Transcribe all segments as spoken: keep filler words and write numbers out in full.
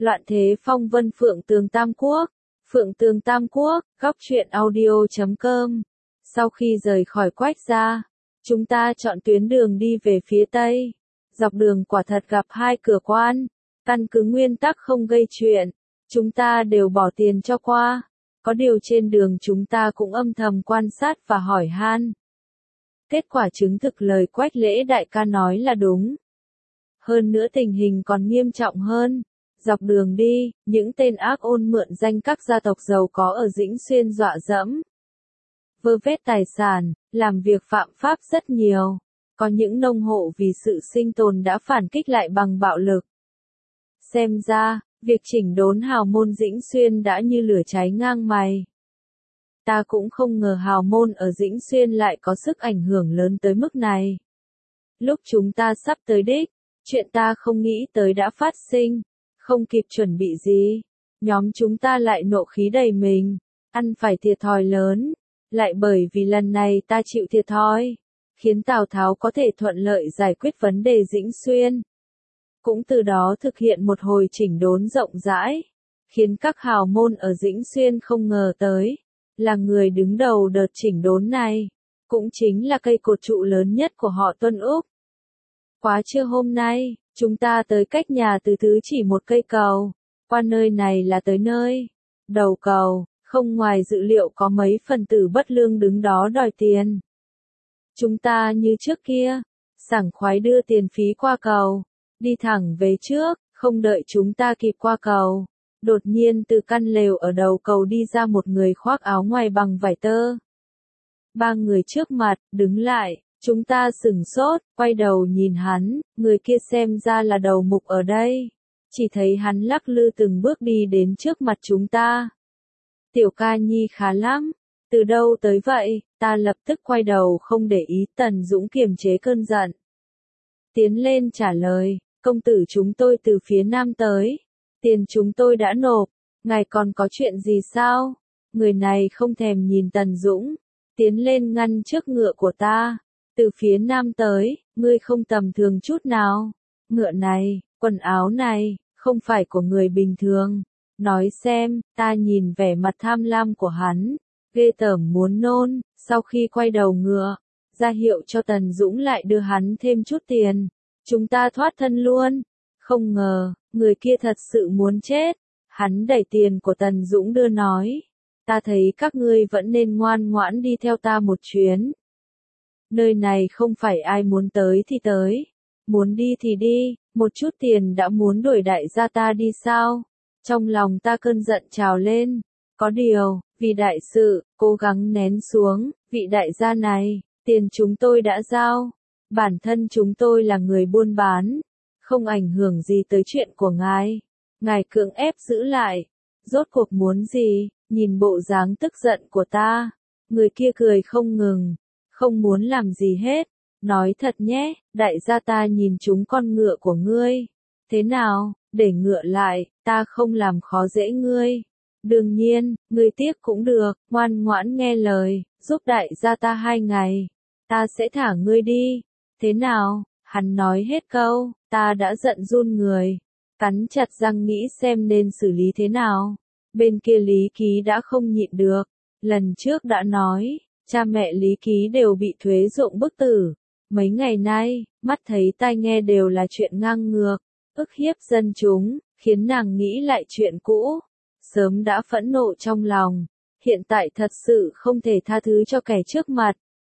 Loạn thế phong vân Phượng Tường Tam Quốc. Phượng Tường Tam Quốc, góc truyện audio chấm com. Sau khi rời khỏi Quách gia, chúng ta chọn tuyến đường đi về phía Tây. Dọc đường quả thật gặp hai cửa quan. Căn cứ nguyên tắc không gây chuyện, chúng ta đều bỏ tiền cho qua. Có điều trên đường chúng ta cũng âm thầm quan sát và hỏi han. Kết quả chứng thực lời Quách Lễ đại ca nói là đúng. Hơn nữa tình hình còn nghiêm trọng hơn. Dọc đường đi, những tên ác ôn mượn danh các gia tộc giàu có ở Dĩnh Xuyên dọa dẫm, vơ vét tài sản, làm việc phạm pháp rất nhiều. Có những nông hộ vì sự sinh tồn đã phản kích lại bằng bạo lực. Xem ra, việc chỉnh đốn hào môn Dĩnh Xuyên đã như lửa cháy ngang mày. Ta cũng không ngờ hào môn ở Dĩnh Xuyên lại có sức ảnh hưởng lớn tới mức này. Lúc chúng ta sắp tới đích, chuyện ta không nghĩ tới đã phát sinh. Không kịp chuẩn bị gì, nhóm chúng ta lại nộ khí đầy mình, ăn phải thiệt thòi lớn. Lại bởi vì lần này ta chịu thiệt thòi, khiến Tào Tháo có thể thuận lợi giải quyết vấn đề Dĩnh Xuyên. Cũng từ đó thực hiện một hồi chỉnh đốn rộng rãi, khiến các hào môn ở Dĩnh Xuyên không ngờ tới, là người đứng đầu đợt chỉnh đốn này, cũng chính là cây cột trụ lớn nhất của họ Tuân Úc. Quá trưa hôm nay, chúng ta tới cách nhà Từ Thứ chỉ một cây cầu, qua nơi này là tới nơi. Đầu cầu, không ngoài dự liệu có mấy phần tử bất lương đứng đó đòi tiền. Chúng ta như trước kia, sảng khoái đưa tiền phí qua cầu, đi thẳng về trước, không đợi chúng ta kịp qua cầu. Đột nhiên từ căn lều ở đầu cầu đi ra một người khoác áo ngoài bằng vải tơ. Ba người trước mặt, đứng lại. Chúng ta sửng sốt, quay đầu nhìn hắn, người kia xem ra là đầu mục ở đây. Chỉ thấy hắn lắc lư từng bước đi đến trước mặt chúng ta. Tiểu ca nhi khá lắm, từ đâu tới vậy? Ta lập tức quay đầu không để ý. Tần Dũng kiềm chế cơn giận, tiến lên trả lời, công tử chúng tôi từ phía nam tới, tiền chúng tôi đã nộp, ngài còn có chuyện gì sao? Người này không thèm nhìn Tần Dũng, tiến lên ngăn trước ngựa của ta. Từ phía nam tới, ngươi không tầm thường chút nào. Ngựa này, quần áo này, không phải của người bình thường. Nói xem, ta nhìn vẻ mặt tham lam của hắn, ghê tởm muốn nôn. Sau khi quay đầu ngựa, ra hiệu cho Tần Dũng lại đưa hắn thêm chút tiền. Chúng ta thoát thân luôn. Không ngờ, người kia thật sự muốn chết. Hắn đẩy tiền của Tần Dũng đưa nói, ta thấy các ngươi vẫn nên ngoan ngoãn đi theo ta một chuyến. Nơi này không phải ai muốn tới thì tới, muốn đi thì đi, một chút tiền đã muốn đuổi đại gia ta đi sao? Trong lòng ta cơn giận trào lên, có điều, vì đại sự, cố gắng nén xuống. Vị đại gia này, tiền chúng tôi đã giao, bản thân chúng tôi là người buôn bán, không ảnh hưởng gì tới chuyện của ngài. Ngài cưỡng ép giữ lại, rốt cuộc muốn gì? Nhìn bộ dáng tức giận của ta, người kia cười không ngừng. Không muốn làm gì hết, nói thật nhé, đại gia ta nhìn chúng con ngựa của ngươi. Thế nào, để ngựa lại, ta không làm khó dễ ngươi. Đương nhiên, ngươi tiếc cũng được, ngoan ngoãn nghe lời, giúp đại gia ta hai ngày. Ta sẽ thả ngươi đi. Thế nào, hắn nói hết câu, ta đã giận run người. Cắn chặt răng nghĩ xem nên xử lý thế nào. Bên kia Lý Ký đã không nhịn được, lần trước đã nói. Cha mẹ Lý Ký đều bị thuế ruộng bức tử. Mấy ngày nay, mắt thấy tai nghe đều là chuyện ngang ngược, ức hiếp dân chúng, khiến nàng nghĩ lại chuyện cũ. Sớm đã phẫn nộ trong lòng, hiện tại thật sự không thể tha thứ cho kẻ trước mặt.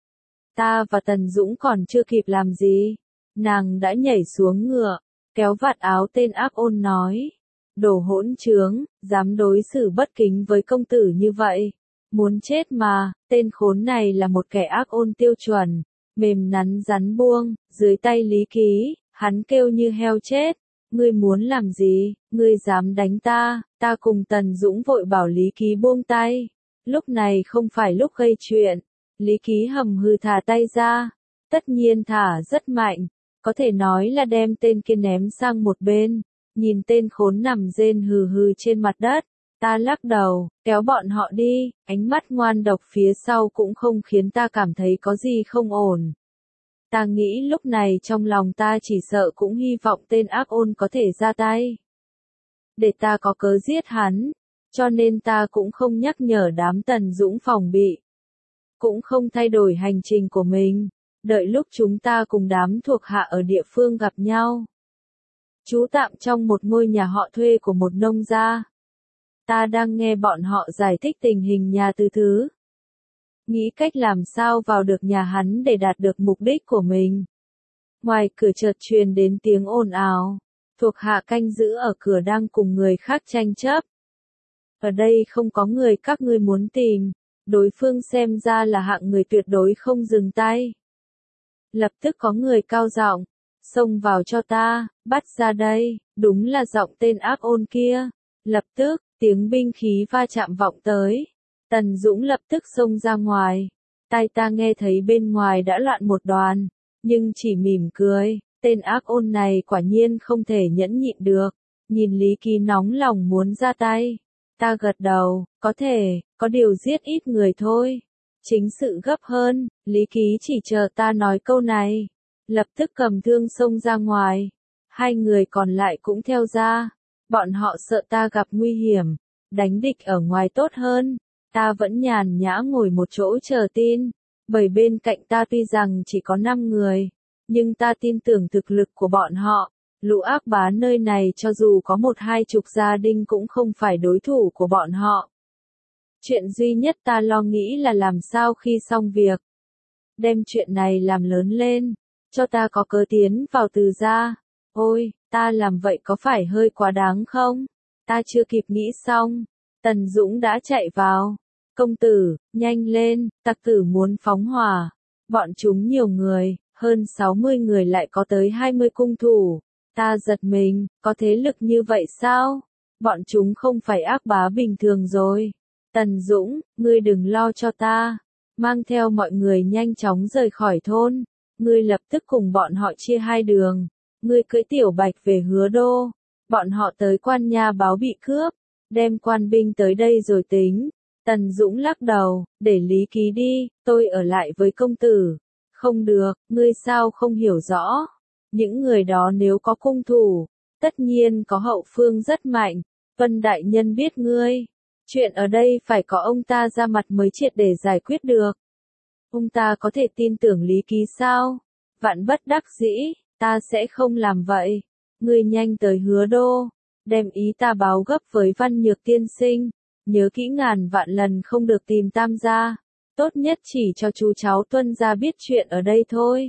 Ta và Tần Dũng còn chưa kịp làm gì, nàng đã nhảy xuống ngựa, kéo vạt áo tên ác ôn nói. Đồ hỗn trướng, dám đối xử bất kính với công tử như vậy. Muốn chết mà, tên khốn này là một kẻ ác ôn tiêu chuẩn, mềm nắn rắn buông, dưới tay Lý Ký, hắn kêu như heo chết. Ngươi muốn làm gì, ngươi dám đánh ta? Ta cùng Tần Dũng vội bảo Lý Ký buông tay. Lúc này không phải lúc gây chuyện. Lý Ký hầm hừ thả tay ra, tất nhiên thả rất mạnh, có thể nói là đem tên kia ném sang một bên. Nhìn tên khốn nằm rên hừ hừ trên mặt đất. Ta lắc đầu, kéo bọn họ đi, ánh mắt ngoan độc phía sau cũng không khiến ta cảm thấy có gì không ổn. Ta nghĩ lúc này trong lòng ta chỉ sợ cũng hy vọng tên ác ôn có thể ra tay. để ta có cớ giết hắn, cho nên ta cũng không nhắc nhở đám Tần Dũng phòng bị. Cũng không thay đổi hành trình của mình, đợi lúc chúng ta cùng đám thuộc hạ ở địa phương gặp nhau. Trú tạm trong một ngôi nhà họ thuê của một nông gia. Ta đang nghe bọn họ giải thích tình hình nhà từ thứ. Nghĩ cách làm sao vào được nhà hắn để đạt được mục đích của mình. Ngoài cửa chợt truyền đến tiếng ồn ào. Thuộc hạ canh giữ ở cửa đang cùng người khác tranh chấp. Ở đây không có người các ngươi muốn tìm. Đối phương xem ra là hạng người tuyệt đối không dừng tay. Lập tức có người cao giọng, xông vào cho ta, bắt ra đây, đúng là giọng tên ác ôn kia. Lập tức, tiếng binh khí va chạm vọng tới. Tần Dũng lập tức xông ra ngoài. Tai ta nghe thấy bên ngoài đã loạn một đoàn, nhưng chỉ mỉm cười, tên ác ôn này quả nhiên không thể nhẫn nhịn được. Nhìn Lý Ký nóng lòng muốn ra tay. Ta gật đầu, có thể, có điều giết ít người thôi. Chính sự gấp hơn, Lý Ký chỉ chờ ta nói câu này. Lập tức cầm thương xông ra ngoài. Hai người còn lại cũng theo ra. Bọn họ sợ ta gặp nguy hiểm. Đánh địch ở ngoài tốt hơn. Ta vẫn nhàn nhã ngồi một chỗ chờ tin. Bởi bên cạnh ta tuy rằng chỉ có năm người. Nhưng ta tin tưởng thực lực của bọn họ. Lũ ác bá nơi này cho dù có một hai chục gia đình cũng không phải đối thủ của bọn họ. Chuyện duy nhất ta lo nghĩ là làm sao khi xong việc. Đem chuyện này làm lớn lên. Cho ta có cớ tiến vào Từ gia. Ôi, ta làm vậy có phải hơi quá đáng không? Ta chưa kịp nghĩ xong. Tần Dũng đã chạy vào. Công tử, nhanh lên, tặc tử muốn phóng hỏa. Bọn chúng nhiều người, hơn sáu mươi người lại có tới hai mươi cung thủ. Ta giật mình, có thế lực như vậy sao? Bọn chúng không phải ác bá bình thường rồi. Tần Dũng, ngươi đừng lo cho ta. Mang theo mọi người nhanh chóng rời khỏi thôn. Ngươi lập tức cùng bọn họ chia hai đường. Ngươi cưỡi tiểu bạch về Hứa Đô. Bọn họ tới quan nha báo bị cướp. Đem quan binh tới đây rồi tính. Tần Dũng lắc đầu, để Lý Ký đi, tôi ở lại với công tử. Không được, ngươi sao không hiểu rõ. Những người đó nếu có cung thủ, tất nhiên có hậu phương rất mạnh. Vân đại nhân biết ngươi. Chuyện ở đây phải có ông ta ra mặt mới triệt để giải quyết được. Ông ta có thể tin tưởng Lý Ký sao? Vạn bất đắc dĩ, ta sẽ không làm vậy. Ngươi nhanh tới Hứa Đô, đem ý ta báo gấp với Văn Nhược tiên sinh. Nhớ kỹ ngàn vạn lần không được tìm Tam gia. Tốt nhất chỉ cho chú cháu Tuân gia biết chuyện ở đây thôi.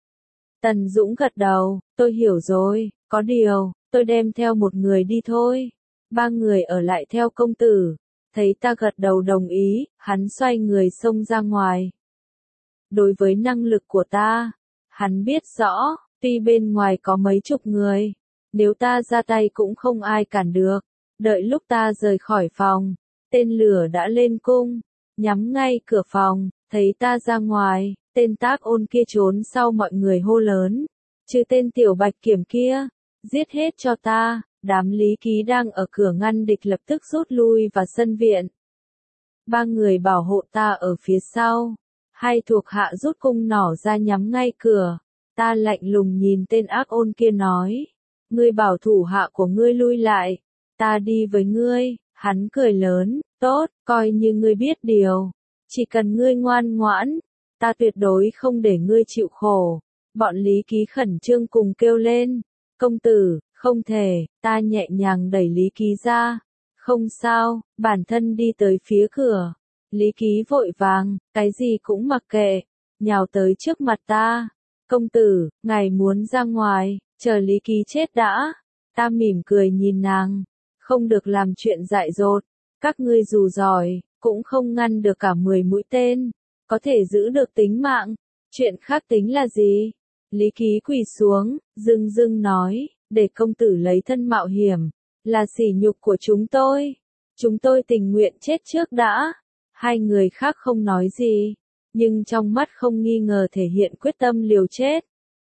Tần Dũng gật đầu, tôi hiểu rồi, có điều, tôi đem theo một người đi thôi. Ba người ở lại theo công tử. Thấy ta gật đầu đồng ý, hắn xoay người xông ra ngoài. Đối với năng lực của ta, hắn biết rõ, tuy bên ngoài có mấy chục người, nếu ta ra tay cũng không ai cản được. Đợi lúc ta rời khỏi phòng, tên lửa đã lên cung, nhắm ngay cửa phòng, thấy ta ra ngoài, tên tác ôn kia trốn sau mọi người hô lớn. Chứ tên tiểu bạch kiểm kia, giết hết cho ta. Đám Lý Ký đang ở cửa ngăn địch lập tức rút lui vào sân viện. Ba người bảo hộ ta ở phía sau. Hai thuộc hạ rút cung nỏ ra nhắm ngay cửa. Ta lạnh lùng nhìn tên ác ôn kia nói. Ngươi bảo thủ hạ của ngươi lui lại. Ta đi với ngươi. Hắn cười lớn. Tốt, coi như ngươi biết điều. Chỉ cần ngươi ngoan ngoãn. Ta tuyệt đối không để ngươi chịu khổ. Bọn Lý Ký khẩn trương cùng kêu lên. Công tử. Không thể, ta nhẹ nhàng đẩy Lý Ký ra. Không sao, bản thân đi tới phía cửa. Lý Ký vội vàng, cái gì cũng mặc kệ, nhào tới trước mặt ta. Công tử, ngài muốn ra ngoài, chờ Lý Ký chết đã. Ta mỉm cười nhìn nàng. Không được làm chuyện dại dột. Các ngươi dù giỏi, cũng không ngăn được cả mười mũi tên. Có thể giữ được tính mạng. Chuyện khác tính là gì? Lý Ký quỳ xuống, dưng dưng nói. Để công tử lấy thân mạo hiểm, là sỉ nhục của chúng tôi. Chúng tôi tình nguyện chết trước đã. Hai người khác không nói gì, nhưng trong mắt không nghi ngờ thể hiện quyết tâm liều chết.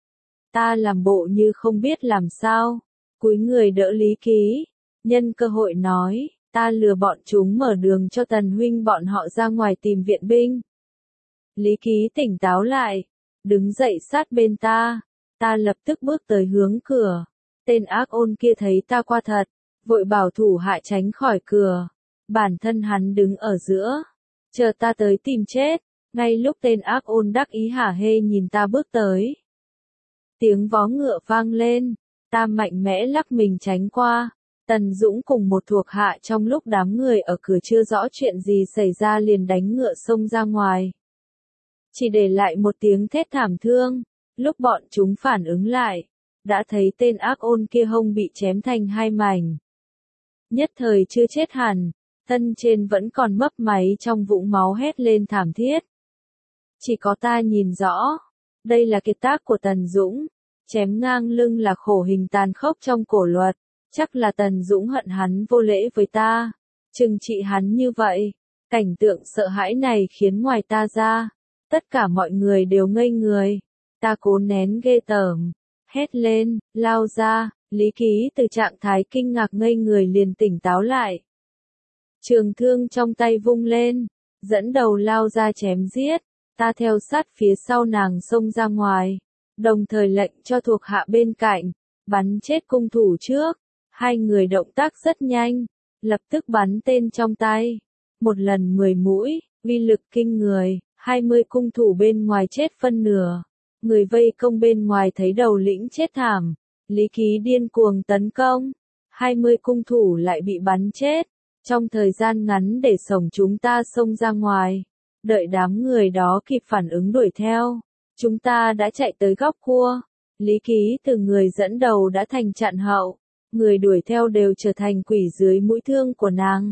Ta làm bộ như không biết làm sao, cúi người đỡ Lý Ký, nhân cơ hội nói, ta lừa bọn chúng mở đường cho Tần huynh bọn họ ra ngoài tìm viện binh. Lý Ký tỉnh táo lại, đứng dậy sát bên ta, ta lập tức bước tới hướng cửa. Tên ác ôn kia thấy ta qua thật, vội bảo thủ hạ tránh khỏi cửa. Bản thân hắn đứng ở giữa, chờ ta tới tìm chết. Ngay lúc tên ác ôn đắc ý hả hê nhìn ta bước tới. Tiếng vó ngựa vang lên, ta mạnh mẽ lắc mình tránh qua. Tần Dũng cùng một thuộc hạ trong lúc đám người ở cửa chưa rõ chuyện gì xảy ra liền đánh ngựa xông ra ngoài. Chỉ để lại một tiếng thét thảm thương, lúc bọn chúng phản ứng lại, đã thấy tên ác ôn kia hông bị chém thành hai mảnh. Nhất thời chưa chết hẳn, thân trên vẫn còn mấp máy trong vũng máu hét lên thảm thiết. Chỉ có ta nhìn rõ, đây là kiệt tác của Tần Dũng, chém ngang lưng là khổ hình tàn khốc trong cổ luật, chắc là Tần Dũng hận hắn vô lễ với ta, trừng trị hắn như vậy. Cảnh tượng sợ hãi này khiến ngoài ta ra, tất cả mọi người đều ngây người. Ta cố nén ghê tởm, hét lên, lao ra. Lý Ký từ trạng thái kinh ngạc ngây người liền tỉnh táo lại. Trường thương trong tay vung lên, dẫn đầu lao ra chém giết. Ta theo sát phía sau nàng xông ra ngoài, đồng thời lệnh cho thuộc hạ bên cạnh, bắn chết cung thủ trước. Hai người động tác rất nhanh, lập tức bắn tên trong tay. Một lần mười mũi, uy lực kinh người, hai mươi cung thủ bên ngoài chết phân nửa. Người vây công bên ngoài thấy đầu lĩnh chết thảm. Lý Ký điên cuồng tấn công, hai mươi cung thủ lại bị bắn chết. Trong thời gian ngắn để sổng chúng ta xông ra ngoài, đợi đám người đó kịp phản ứng đuổi theo, chúng ta đã chạy tới góc cua. Lý Ký từ người dẫn đầu đã thành chặn hậu, người đuổi theo đều trở thành quỷ dưới mũi thương của nàng.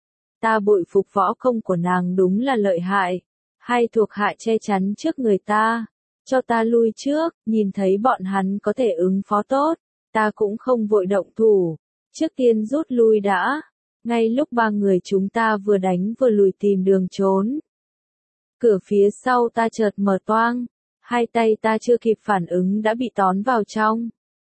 Ta bội phục võ công của nàng đúng là lợi hại. Hai thuộc hạ che chắn trước người ta, cho ta lui trước. Nhìn thấy bọn hắn có thể ứng phó tốt, ta cũng không vội động thủ, trước tiên rút lui đã. Ngay lúc ba người chúng ta vừa đánh vừa lùi tìm đường trốn, cửa phía sau ta chợt mở toang, hai tay ta chưa kịp phản ứng đã bị tóm vào trong.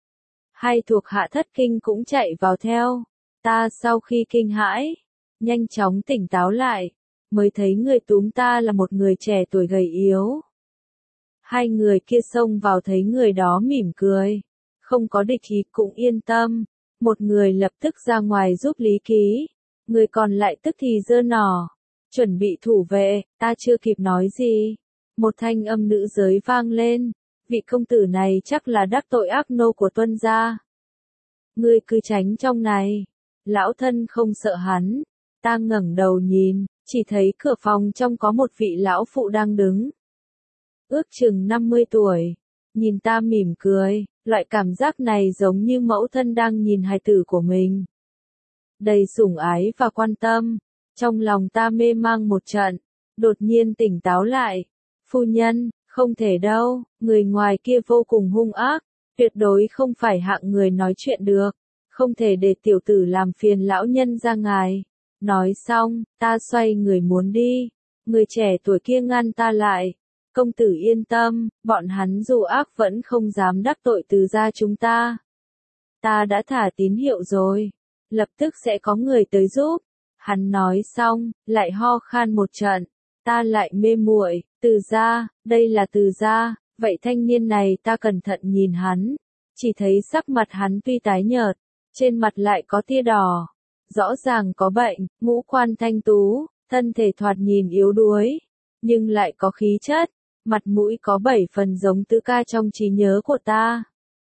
Hai thuộc hạ thất kinh cũng chạy vào theo. Ta sau khi kinh hãi, nhanh chóng tỉnh táo lại, mới thấy người túm ta là một người trẻ tuổi gầy yếu. Hai người kia xông vào thấy người đó mỉm cười, không có địch ý cũng yên tâm. Một người lập tức ra ngoài giúp Lý Ký, người còn lại tức thì giơ nỏ, chuẩn bị thủ vệ. Ta chưa kịp nói gì, một thanh âm nữ giới vang lên, vị công tử này chắc là đắc tội ác nô của Tuân gia. Ngươi cứ tránh trong này, lão thân không sợ hắn. Ta ngẩng đầu nhìn, chỉ thấy cửa phòng trong có một vị lão phụ đang đứng. Ước chừng năm mươi tuổi, nhìn ta mỉm cười, loại cảm giác này giống như mẫu thân đang nhìn hài tử của mình. Đầy sủng ái và quan tâm, trong lòng ta mê mang một trận, đột nhiên tỉnh táo lại. Phu nhân, không thể đâu, người ngoài kia vô cùng hung ác, tuyệt đối không phải hạng người nói chuyện được, không thể để tiểu tử làm phiền lão nhân ra ngài. Nói xong, ta xoay người muốn đi, người trẻ tuổi kia ngăn ta lại. Công tử yên tâm, bọn hắn dù ác vẫn không dám đắc tội Từ gia chúng ta. Ta đã thả tín hiệu rồi, lập tức sẽ có người tới giúp. Hắn nói xong, lại ho khan một trận, ta lại mê muội. Từ gia, đây là Từ gia, vậy thanh niên này ta cẩn thận nhìn hắn, chỉ thấy sắc mặt hắn tuy tái nhợt, trên mặt lại có tia đỏ, rõ ràng có bệnh. Ngũ quan thanh tú, thân thể thoạt nhìn yếu đuối, nhưng lại có khí chất, mặt mũi có bảy phần giống Tứ ca trong trí nhớ của ta.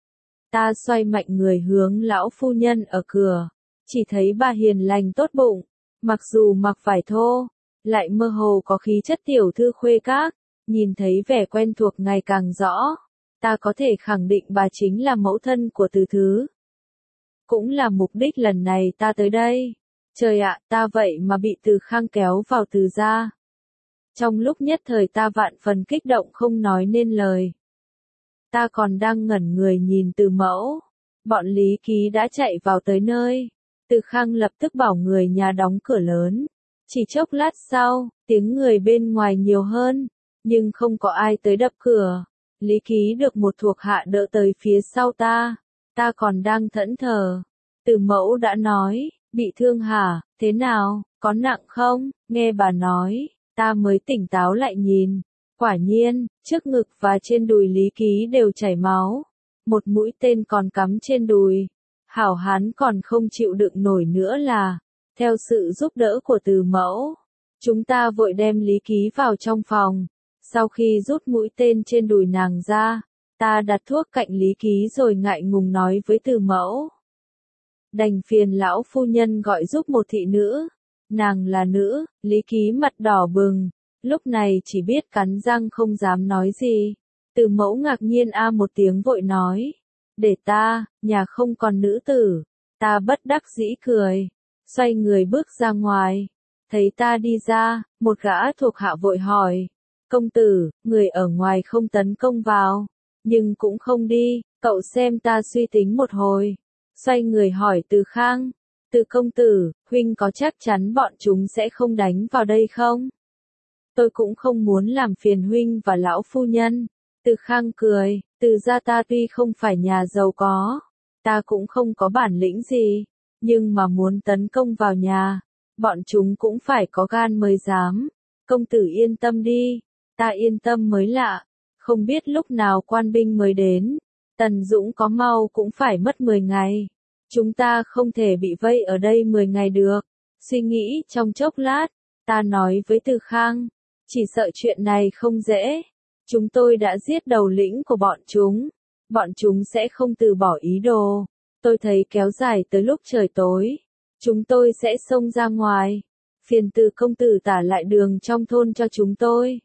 Ta xoay mạnh người hướng lão phu nhân ở cửa, chỉ thấy bà hiền lành tốt bụng, mặc dù mặc vải thô, lại mơ hồ có khí chất tiểu thư khuê các. Nhìn thấy vẻ quen thuộc ngày càng rõ, ta có thể khẳng định bà chính là mẫu thân của Từ Thứ. Cũng là mục đích lần này ta tới đây. Trời ạ, ta vậy mà bị Từ Khang kéo vào Từ gia. Trong lúc nhất thời ta vạn phần kích động không nói nên lời. Ta còn đang ngẩn người nhìn Từ mẫu, bọn Lý Ký đã chạy vào tới nơi. Từ Khang lập tức bảo người nhà đóng cửa lớn. Chỉ chốc lát sau, tiếng người bên ngoài nhiều hơn, nhưng không có ai tới đập cửa. Lý Ký được một thuộc hạ đỡ tới phía sau ta. Ta còn đang thẫn thờ, Từ mẫu đã nói, bị thương hả, thế nào, có nặng không? Nghe bà nói, ta mới tỉnh táo lại nhìn. Quả nhiên, trước ngực và trên đùi Lý Ký đều chảy máu. Một mũi tên còn cắm trên đùi. Hảo hán còn không chịu đựng nổi nữa là, theo sự giúp đỡ của Từ Mẫu, chúng ta vội đem Lý Ký vào trong phòng. Sau khi rút mũi tên trên đùi nàng ra, ta đặt thuốc cạnh Lý Ký rồi ngại ngùng nói với Từ Mẫu. Đành phiền lão phu nhân gọi giúp một thị nữ. Nàng là nữ. Lý Ký mặt đỏ bừng, lúc này chỉ biết cắn răng không dám nói gì. Từ Mẫu ngạc nhiên a một tiếng vội nói. Để ta, nhà không còn nữ tử. Ta bất đắc dĩ cười, xoay người bước ra ngoài. Thấy ta đi ra, một gã thuộc hạ vội hỏi. Công tử, người ở ngoài không tấn công vào, nhưng cũng không đi, cậu xem ta suy tính một hồi. Xoay người hỏi Từ Khang. Từ công tử, huynh có chắc chắn bọn chúng sẽ không đánh vào đây không? Tôi cũng không muốn làm phiền huynh và lão phu nhân. Từ Khang cười, Từ gia ta tuy không phải nhà giàu có, ta cũng không có bản lĩnh gì, nhưng mà muốn tấn công vào nhà, bọn chúng cũng phải có gan mới dám. Công tử yên tâm đi, ta yên tâm mới lạ, không biết lúc nào quan binh mới đến. Tần Dũng có mau cũng phải mất mười ngày. Chúng ta không thể bị vây ở đây mười ngày được. Suy nghĩ trong chốc lát, ta nói với Từ Khang, chỉ sợ chuyện này không dễ. Chúng tôi đã giết đầu lĩnh của bọn chúng. Bọn chúng sẽ không từ bỏ ý đồ. Tôi thấy kéo dài tới lúc trời tối, chúng tôi sẽ xông ra ngoài. Phiền Từ công tử tả lại đường trong thôn cho chúng tôi.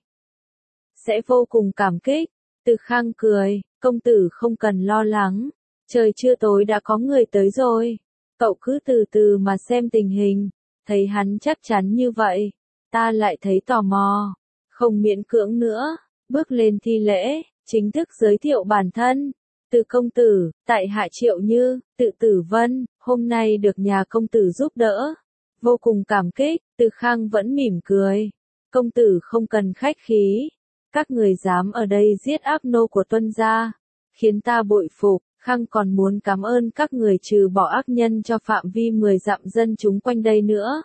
Sẽ vô cùng cảm kích. Từ Khang cười, công tử không cần lo lắng. Trời chưa tối đã có người tới rồi. Cậu cứ từ từ mà xem tình hình. Thấy hắn chắc chắn như vậy, ta lại thấy tò mò. Không miễn cưỡng nữa, bước lên thi lễ, chính thức giới thiệu bản thân. Từ công tử, tại hạ Triệu Như, Tự Tử Vân, hôm nay được nhà công tử giúp đỡ. Vô cùng cảm kích. Từ Khang vẫn mỉm cười. Công tử không cần khách khí. Các người dám ở đây giết ác nô của Tuân gia, khiến ta bội phục. Khang còn muốn cảm ơn các người trừ bỏ ác nhân cho phạm vi mười dặm dân chúng quanh đây nữa.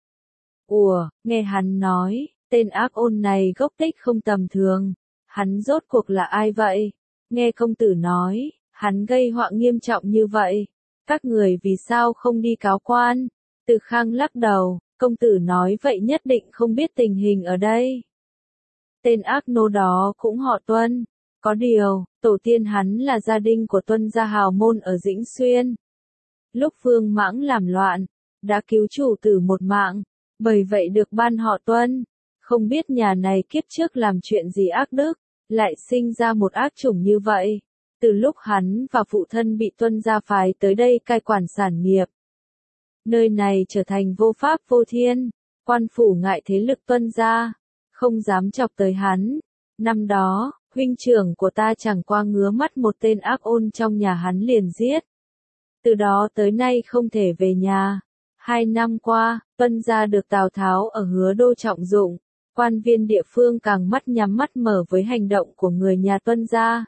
Ủa, nghe hắn nói, tên ác ôn này gốc tích không tầm thường. Hắn rốt cuộc là ai vậy? Nghe công tử nói, hắn gây họa nghiêm trọng như vậy. Các người vì sao không đi cáo quan? Từ Khang lắc đầu, công tử nói vậy nhất định không biết tình hình ở đây. Tên ác nô đó cũng họ Tuân. Có điều, tổ tiên hắn là gia đình của Tuân gia hào môn ở Dĩnh Xuyên. Lúc Vương Mãng làm loạn, đã cứu chủ tử một mạng, bởi vậy được ban họ Tuân. Không biết nhà này kiếp trước làm chuyện gì ác đức, lại sinh ra một ác chủng như vậy. Từ lúc hắn và phụ thân bị Tuân gia phái tới đây cai quản sản nghiệp, nơi này trở thành vô pháp vô thiên. Quan phủ ngại thế lực Tuân gia, không dám chọc tới hắn. Năm đó, huynh trưởng của ta chẳng qua ngứa mắt một tên ác ôn trong nhà hắn liền giết. Từ đó tới nay không thể về nhà. Hai năm qua, Tuân gia được Tào Tháo ở Hứa Đô trọng dụng. Quan viên địa phương càng mắt nhắm mắt mở với hành động của người nhà Tuân gia.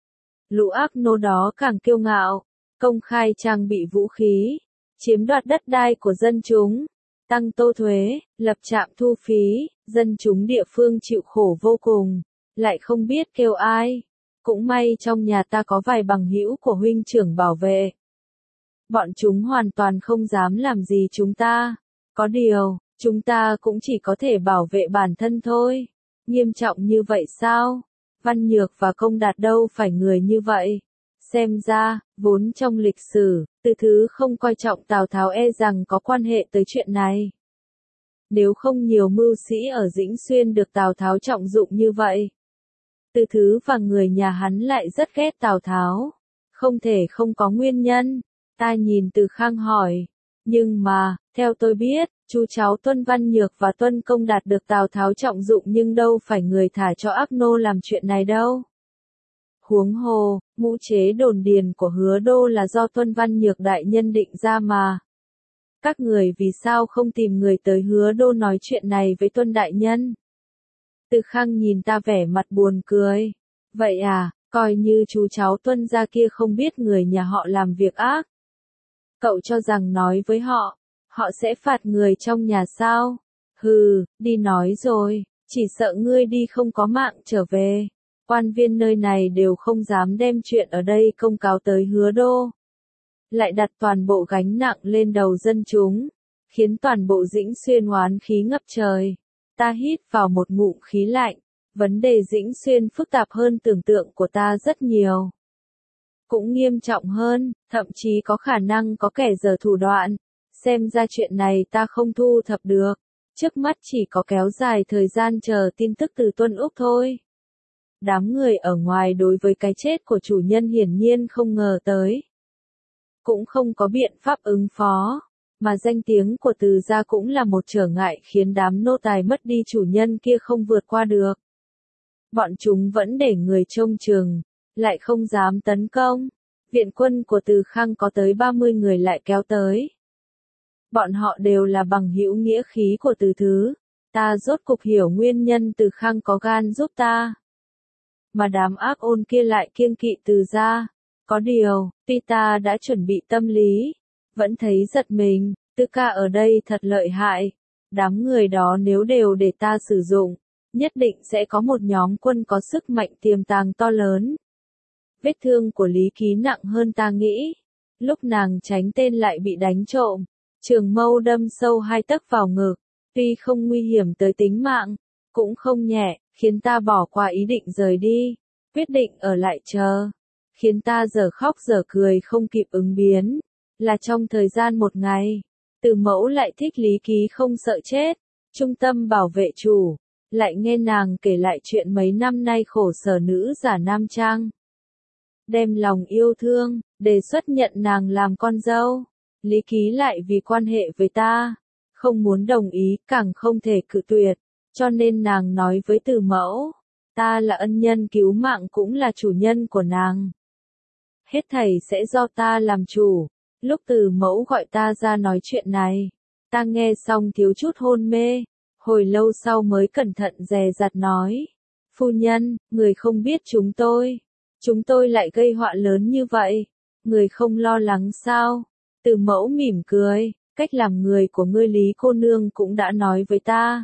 Lũ ác nô đó càng kiêu ngạo, công khai trang bị vũ khí, chiếm đoạt đất đai của dân chúng, tăng tô thuế, lập trạm thu phí, dân chúng địa phương chịu khổ vô cùng, lại không biết kêu ai. Cũng may trong nhà ta có vài bằng hữu của huynh trưởng bảo vệ. Bọn chúng hoàn toàn không dám làm gì chúng ta. Có điều, chúng ta cũng chỉ có thể bảo vệ bản thân thôi. Nghiêm trọng như vậy sao? Văn Nhược và Công Đạt đâu phải người như vậy. Xem ra, vốn trong lịch sử, Từ Thứ không coi trọng Tào Tháo e rằng có quan hệ tới chuyện này. Nếu không nhiều mưu sĩ ở Dĩnh Xuyên được Tào Tháo trọng dụng như vậy. Từ Thứ và người nhà hắn lại rất ghét Tào Tháo. Không thể không có nguyên nhân. Ta nhìn Từ Khang hỏi. Nhưng mà, theo tôi biết, chú cháu Tuân Văn Nhược và Tuân Công Đạt được Tào Tháo trọng dụng nhưng đâu phải người thả cho ác nô làm chuyện này đâu. Huống hồ, ngũ chế đồn điền của Hứa Đô là do Tuân Văn Nhược đại nhân định ra mà. Các người vì sao không tìm người tới Hứa Đô nói chuyện này với Tuân đại nhân? Từ Khang nhìn ta vẻ mặt buồn cười. Vậy à, coi như chú cháu Tuân gia kia không biết người nhà họ làm việc ác. Cậu cho rằng nói với họ, họ sẽ phạt người trong nhà sao? Hừ, đi nói rồi, chỉ sợ ngươi đi không có mạng trở về. Quan viên nơi này đều không dám đem chuyện ở đây công cáo tới Hứa Đô. lại đặt toàn bộ gánh nặng lên đầu dân chúng, khiến toàn bộ Dĩnh Xuyên oán khí ngập trời. Ta hít vào một ngụm khí lạnh, vấn đề Dĩnh Xuyên phức tạp hơn tưởng tượng của ta rất nhiều. Cũng nghiêm trọng hơn, thậm chí có khả năng có kẻ giở thủ đoạn. Xem ra chuyện này ta không thu thập được, trước mắt chỉ có kéo dài thời gian chờ tin tức từ Tuân Úc thôi. Đám người ở ngoài đối với cái chết của chủ nhân hiển nhiên không ngờ tới. Cũng không có biện pháp ứng phó, mà danh tiếng của Từ gia cũng là một trở ngại khiến đám nô tài mất đi chủ nhân kia không vượt qua được. Bọn chúng vẫn để người trông chừng, lại không dám tấn công. Viện quân của Từ Khang có tới ba mươi người lại kéo tới. Bọn họ đều là bằng hữu nghĩa khí của Từ Thứ. Ta rốt cục hiểu nguyên nhân Từ Khang có gan giúp ta. Mà đám ác ôn kia lại kiêng kỵ Từ gia. Có điều, tuy ta đã chuẩn bị tâm lý, vẫn thấy giật mình, Tư ca ở đây thật lợi hại. Đám người đó nếu đều để ta sử dụng, nhất định sẽ có một nhóm quân có sức mạnh tiềm tàng to lớn. Vết thương của Lý Ký nặng hơn ta nghĩ. Lúc nàng tránh tên lại bị đánh trộm, trường mâu đâm sâu hai tấc vào ngực, tuy không nguy hiểm tới tính mạng, cũng không nhẹ, khiến ta bỏ qua ý định rời đi, quyết định ở lại chờ. Khiến ta giờ khóc giờ cười không kịp ứng biến, là trong thời gian một ngày, Từ Mẫu lại thích Lý Ký không sợ chết, trung tâm bảo vệ chủ, lại nghe nàng kể lại chuyện mấy năm nay khổ sở nữ giả nam trang. Đem lòng yêu thương, đề xuất nhận nàng làm con dâu. Lý Ký lại vì quan hệ với ta, không muốn đồng ý, càng không thể cự tuyệt, cho nên nàng nói với Từ Mẫu, ta là ân nhân cứu mạng cũng là chủ nhân của nàng. Hết thảy sẽ do ta làm chủ. Lúc Từ Mẫu gọi ta ra nói chuyện này, ta nghe xong thiếu chút hôn mê, hồi lâu sau mới cẩn thận dè dặt nói, phu nhân, người không biết chúng tôi, chúng tôi lại gây họa lớn như vậy, người không lo lắng sao? Từ Mẫu mỉm cười, cách làm người của ngươi Lý cô nương cũng đã nói với ta.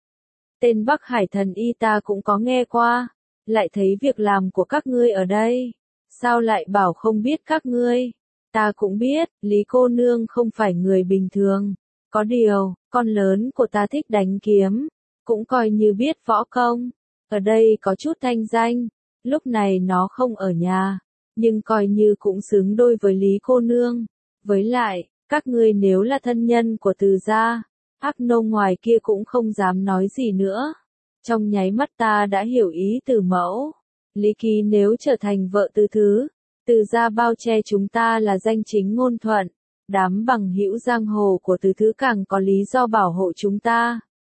Tên Bắc Hải thần y ta cũng có nghe qua, lại thấy việc làm của các ngươi ở đây, sao lại bảo không biết các ngươi? Ta cũng biết, Lý cô nương không phải người bình thường, có điều, con lớn của ta thích đánh kiếm, cũng coi như biết võ công, ở đây có chút thanh danh, lúc này nó không ở nhà, nhưng coi như cũng xứng đôi với Lý cô nương. Với lại, các ngươi nếu là thân nhân của Từ gia, ác nô ngoài kia cũng không dám nói gì nữa. Trong nháy mắt ta đã hiểu ý Từ Mẫu. Lý Ký nếu trở thành vợ Từ Thứ, Từ gia bao che chúng ta là danh chính ngôn thuận, đám bằng hữu giang hồ của Từ Thứ càng có lý do bảo hộ chúng ta.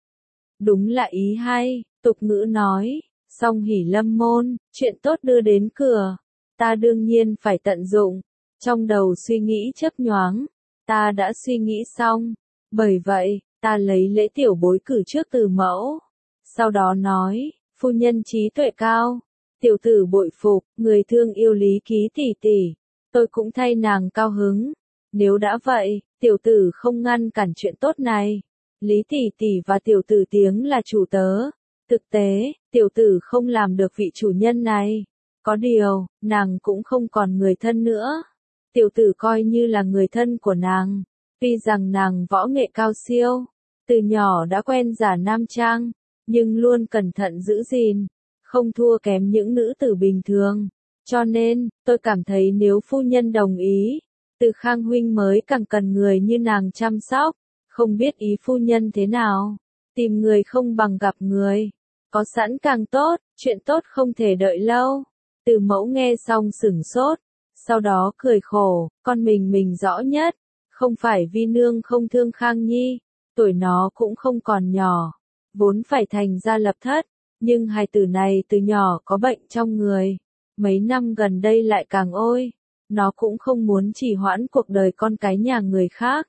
Đúng là ý hay, tục ngữ nói, song hỉ lâm môn, chuyện tốt đưa đến cửa, ta đương nhiên phải tận dụng. Trong đầu suy nghĩ chớp nhoáng, ta đã suy nghĩ xong, bởi vậy, ta lấy lễ tiểu bối cử trước Từ Mẫu. Sau đó nói, phu nhân trí tuệ cao, tiểu tử bội phục, người thương yêu Lý Ký tỷ tỷ, tôi cũng thay nàng cao hứng. Nếu đã vậy, tiểu tử không ngăn cản chuyện tốt này. Lý tỷ tỷ và tiểu tử tiếng là chủ tớ. Thực tế, tiểu tử không làm được vị chủ nhân này. Có điều, nàng cũng không còn người thân nữa. Tiểu tử coi như là người thân của nàng. Tuy rằng nàng võ nghệ cao siêu, từ nhỏ đã quen giả nam trang, nhưng luôn cẩn thận giữ gìn, không thua kém những nữ tử bình thường. Cho nên, tôi cảm thấy nếu phu nhân đồng ý, Từ Khang huynh mới càng cần người như nàng chăm sóc. Không biết ý phu nhân thế nào? Tìm người không bằng gặp người. Có sẵn càng tốt, chuyện tốt không thể đợi lâu. Từ Mẫu nghe xong sửng sốt, sau đó cười khổ, con mình mình rõ nhất, không phải Vi nương không thương Khang Nhi, tuổi nó cũng không còn nhỏ, vốn phải thành gia lập thất, nhưng hài tử này từ nhỏ có bệnh trong người, mấy năm gần đây lại càng ôi, nó cũng không muốn trì hoãn cuộc đời con cái nhà người khác.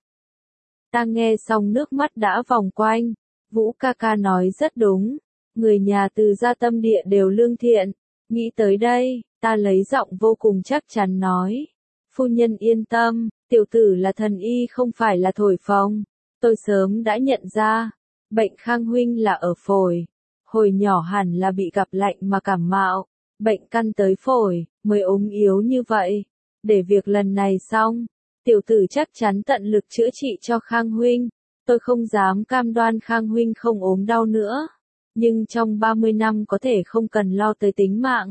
Ta nghe xong nước mắt đã vòng quanh, Vũ ca ca nói rất đúng, người nhà Từ gia tâm địa đều lương thiện, nghĩ tới đây, ta lấy giọng vô cùng chắc chắn nói, phu nhân yên tâm, tiểu tử là thần y không phải là thổi phồng, tôi sớm đã nhận ra, bệnh Khang huynh là ở phổi, hồi nhỏ hẳn là bị gặp lạnh mà cảm mạo, bệnh căn tới phổi, mới ốm yếu như vậy, để việc lần này xong, Tiểu tử chắc chắn tận lực chữa trị cho Khang huynh. Tôi không dám cam đoan Khang huynh không ốm đau nữa. Nhưng trong ba mươi năm có thể không cần lo tới tính mạng.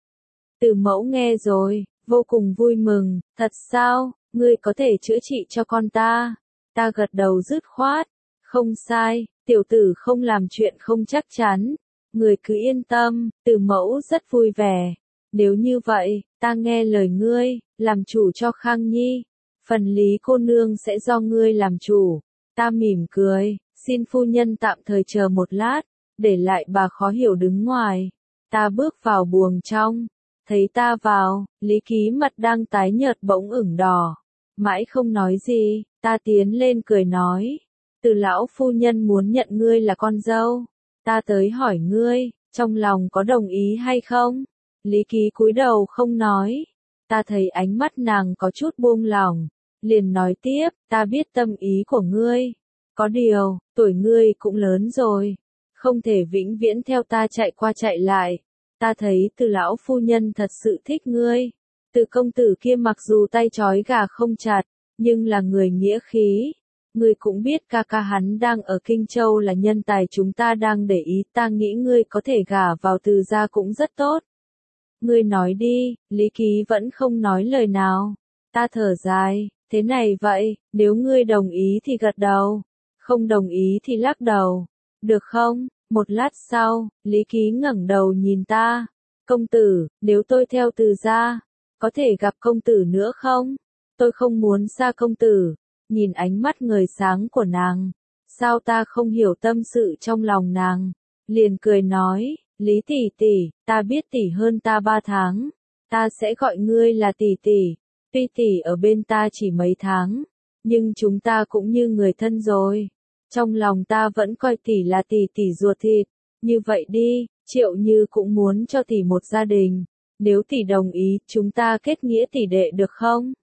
Từ mẫu nghe rồi, vô cùng vui mừng. Thật sao, ngươi có thể chữa trị cho con ta? Ta gật đầu dứt khoát. Không sai, tiểu tử không làm chuyện không chắc chắn. Người cứ yên tâm, từ mẫu rất vui vẻ. Nếu như vậy, ta nghe lời ngươi, làm chủ cho Khang Nhi. Phần Lý cô nương sẽ do ngươi làm chủ. Ta mỉm cười, xin phu nhân tạm thời chờ một lát, để lại bà khó hiểu đứng ngoài. Ta bước vào buồng trong, thấy ta vào, Lý Ký mặt đang tái nhợt bỗng ửng đỏ. Mãi không nói gì, ta tiến lên cười nói. Từ lão phu nhân muốn nhận ngươi là con dâu. Ta tới hỏi ngươi, trong lòng có đồng ý hay không? Lý Ký cúi đầu không nói. Ta thấy ánh mắt nàng có chút buông lỏng. Liền nói tiếp, ta biết tâm ý của ngươi. Có điều, tuổi ngươi cũng lớn rồi. Không thể vĩnh viễn theo ta chạy qua chạy lại. Ta thấy từ lão phu nhân thật sự thích ngươi. Từ công tử kia mặc dù tay trói gà không chặt, nhưng là người nghĩa khí. Ngươi cũng biết ca ca hắn đang ở Kinh Châu là nhân tài chúng ta đang để ý, ta nghĩ ngươi có thể gả vào Từ gia cũng rất tốt. Ngươi nói đi, Lý Ký vẫn không nói lời nào. Ta thở dài, thế này vậy, nếu ngươi đồng ý thì gật đầu, không đồng ý thì lắc đầu. Được không? Một lát sau, Lý Ký ngẩng đầu nhìn ta. Công tử, nếu tôi theo Từ gia, có thể gặp công tử nữa không? Tôi không muốn xa công tử. Nhìn ánh mắt ngời sáng của nàng, sao ta không hiểu tâm sự trong lòng nàng, liền cười nói, Lý tỷ tỷ, ta biết tỷ hơn ta ba tháng, ta sẽ gọi ngươi là tỷ tỷ, tuy tỷ ở bên ta chỉ mấy tháng, nhưng chúng ta cũng như người thân rồi, trong lòng ta vẫn coi tỷ là tỷ tỷ ruột thịt, như vậy đi, Triệu Như cũng muốn cho tỷ một gia đình, nếu tỷ đồng ý, chúng ta kết nghĩa tỷ đệ được không?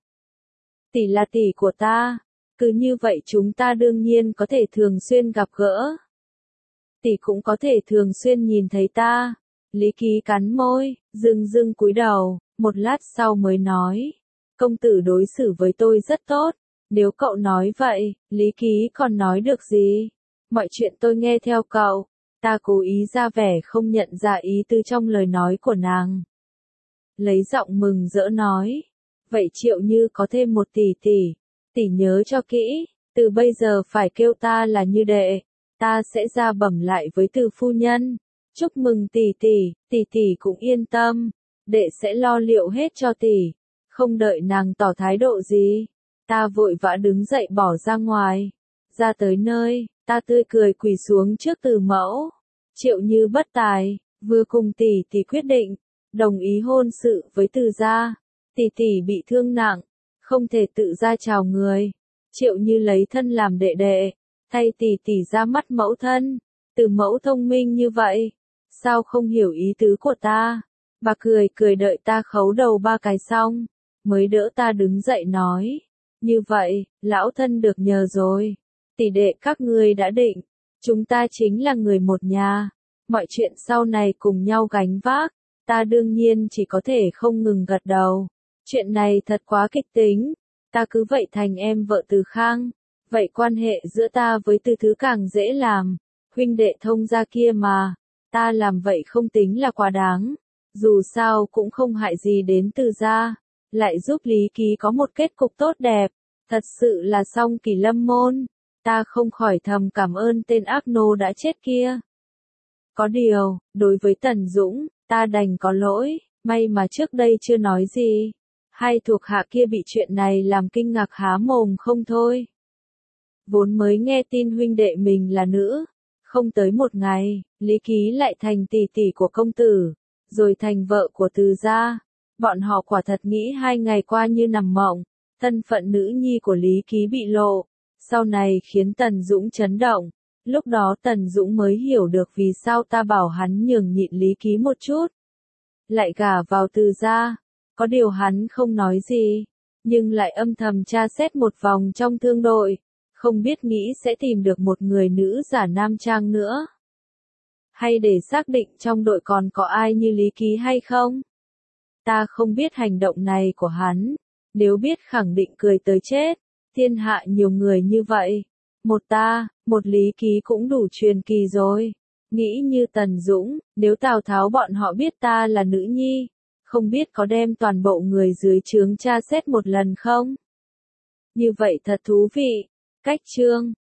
Tỷ là tỷ của ta. Cứ như vậy chúng ta đương nhiên có thể thường xuyên gặp gỡ. Tỷ cũng có thể thường xuyên nhìn thấy ta. Lý Ký cắn môi, dưng dưng cúi đầu, một lát sau mới nói. Công tử đối xử với tôi rất tốt. Nếu cậu nói vậy, Lý Ký còn nói được gì? Mọi chuyện tôi nghe theo cậu. Ta cố ý ra vẻ không nhận ra ý tứ trong lời nói của nàng. Lấy giọng mừng rỡ nói. Vậy Triệu Như có thêm một tỷ tỷ. Tỷ nhớ cho kỹ, từ bây giờ phải kêu ta là Như đệ, ta sẽ ra bẩm lại với Từ phu nhân. Chúc mừng tỷ tỷ, tỷ tỷ cũng yên tâm, đệ sẽ lo liệu hết cho tỷ. Không đợi nàng tỏ thái độ gì, ta vội vã đứng dậy bỏ ra ngoài. Ra tới nơi, ta tươi cười quỳ xuống trước Từ mẫu. Triệu Như bất tài, vừa cùng tỷ tỷ quyết định, đồng ý hôn sự với Từ gia. Tỷ tỷ bị thương nặng, không thể tự ra chào người. Triệu Như lấy thân làm đệ đệ, thay tỷ tỷ ra mắt mẫu thân. Từ mẫu thông minh như vậy, sao không hiểu ý tứ của ta? Bà cười cười đợi ta khấu đầu ba cái xong, mới đỡ ta đứng dậy nói. Như vậy, lão thân được nhờ rồi. Tỷ đệ các ngươi đã định, chúng ta chính là người một nhà. Mọi chuyện sau này cùng nhau gánh vác, ta đương nhiên chỉ có thể không ngừng gật đầu. Chuyện này thật quá kịch tính. Ta cứ vậy thành em vợ Từ Khang. Vậy quan hệ giữa ta với Từ Thứ càng dễ làm. Huynh đệ thông gia kia mà. Ta làm vậy không tính là quá đáng. Dù sao cũng không hại gì đến Từ gia. Lại giúp Lý Ký có một kết cục tốt đẹp. Thật sự là song kỳ lâm môn. Ta không khỏi thầm cảm ơn tên ác nô đã chết kia. Có điều, đối với Tần Dũng, ta đành có lỗi. May mà trước đây chưa nói gì. Hai thuộc hạ kia bị chuyện này làm kinh ngạc há mồm không thôi. Vốn mới nghe tin huynh đệ mình là nữ, không tới một ngày, Lý Ký lại thành tỷ tỷ của công tử, rồi thành vợ của Từ gia. Bọn họ quả thật nghĩ hai ngày qua như nằm mộng, thân phận nữ nhi của Lý Ký bị lộ, sau này khiến Tần Dũng chấn động. Lúc đó Tần Dũng mới hiểu được vì sao ta bảo hắn nhường nhịn Lý Ký một chút, lại gả vào Từ gia. Có điều hắn không nói gì, nhưng lại âm thầm tra xét một vòng trong thương đội, không biết nghĩ sẽ tìm được một người nữ giả nam trang nữa. Hay để xác định trong đội còn có ai như Lý Ký hay không? Ta không biết hành động này của hắn, nếu biết khẳng định cười tới chết, thiên hạ nhiều người như vậy. Một ta, một Lý Ký cũng đủ truyền kỳ rồi. Nghĩ như Tần Dũng, nếu Tào Tháo bọn họ biết ta là nữ nhi, không biết có đem toàn bộ người dưới trướng tra xét một lần không? Như vậy thật thú vị. Cách chương